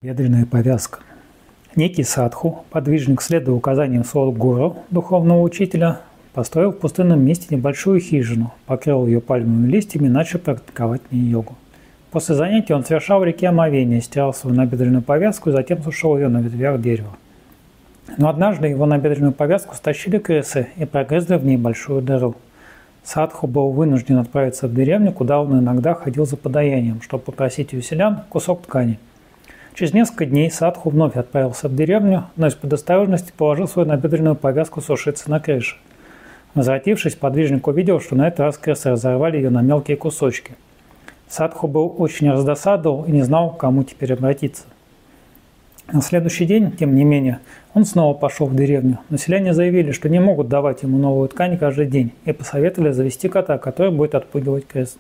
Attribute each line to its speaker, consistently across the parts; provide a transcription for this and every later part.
Speaker 1: Ядерная повязка. Некий садху, подвижник, следуя указаниям своего гуру, духовного учителя, построил в пустынном месте небольшую хижину, покрыл ее пальмовыми листьями и начал практиковать в ней йогу. После занятий он совершал в реке омовение, стирал свою набедренную повязку и затем сушил ее на ветвях дерева. Но однажды его набедренную повязку стащили крысы и прогрызли в ней большую дыру. Садху был вынужден отправиться в деревню, куда он иногда ходил за подаянием, чтобы попросить у селян кусок ткани. Через несколько дней Садху вновь отправился в деревню, но из предосторожности положил свою набедренную повязку сушиться на крыше. Возвратившись, подвижник увидел, что на этот раз крысы разорвали ее на мелкие кусочки. Садху был очень раздосадован и не знал, к кому теперь обратиться. На следующий день, тем не менее, он снова пошел в деревню, но селяне заявили, что не могут давать ему новую ткань каждый день, и посоветовали завести кота, который будет отпугивать крыс.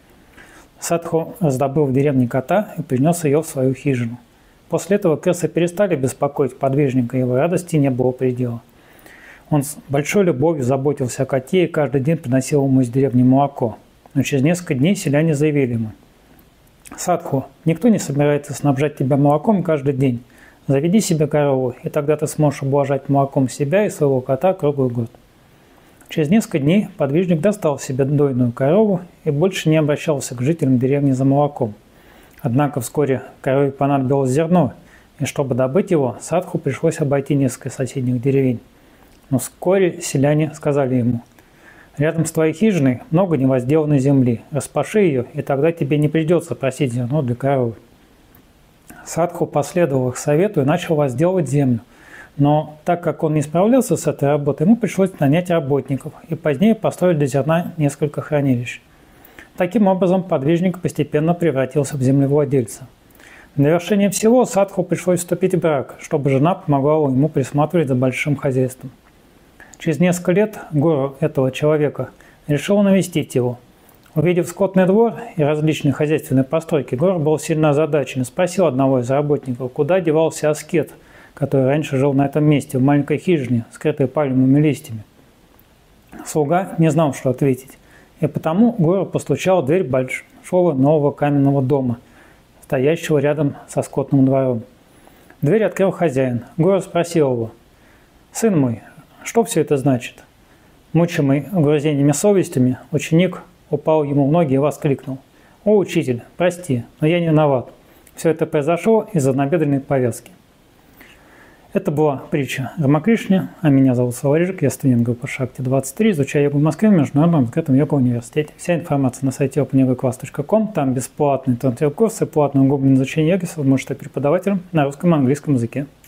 Speaker 1: Садху раздобыл в деревне кота и принес ее в свою хижину. После этого крысы перестали беспокоить подвижника, и его радости не было предела. Он с большой любовью заботился о коте и каждый день приносил ему из деревни молоко. Но через несколько дней селяне заявили ему: «Садху, никто не собирается снабжать тебя молоком каждый день. Заведи себе корову, и тогда ты сможешь ублажать молоком себя и своего кота круглый год». Через несколько дней подвижник достал себе дойную корову и больше не обращался к жителям деревни за молоком. Однако вскоре корове понадобилось зерно, и чтобы добыть его, Садху пришлось обойти несколько соседних деревень. Но вскоре селяне сказали ему: «Рядом с твоей хижиной много невозделанной земли, распаши ее, и тогда тебе не придется просить зерно для коровы». Садху последовал их совету и начал возделывать землю. Но так как он не справлялся с этой работой, ему пришлось нанять работников и позднее построить для зерна несколько хранилищ. Таким образом, подвижник постепенно превратился в землевладельца. Для завершения всего Садху пришлось вступить в брак, чтобы жена помогла ему присматривать за большим хозяйством. Через несколько лет гуру этого человека решил навестить его. Увидев скотный двор и различные хозяйственные постройки, гуру был сильно озадачен и спросил одного из работников, куда девался аскет, который раньше жил на этом месте, в маленькой хижине, скрытой пальмовыми листьями. Слуга не знал, что ответить, и потому гуру постучал в дверь большого нового каменного дома, стоящего рядом со скотным двором. Дверь открыл хозяин. Гуру спросил его: «Сын мой, что все это значит?» Мучимый угрызениями совестями, ученик упал ему в ноги и воскликнул: «О, учитель, прости, но я не виноват. Все это произошло из-за набедренной повязки». Это была притча Рамакришне, а меня зовут Слава Рижик, я студент группы Шакти-23, изучаю йогу в Москве в Международном открытом йога-университете. Вся информация на сайте openyogaclass.com, там бесплатные интернет-курсы, платное углубленное изучение йоги с возможностью преподавателем на русском и английском языке.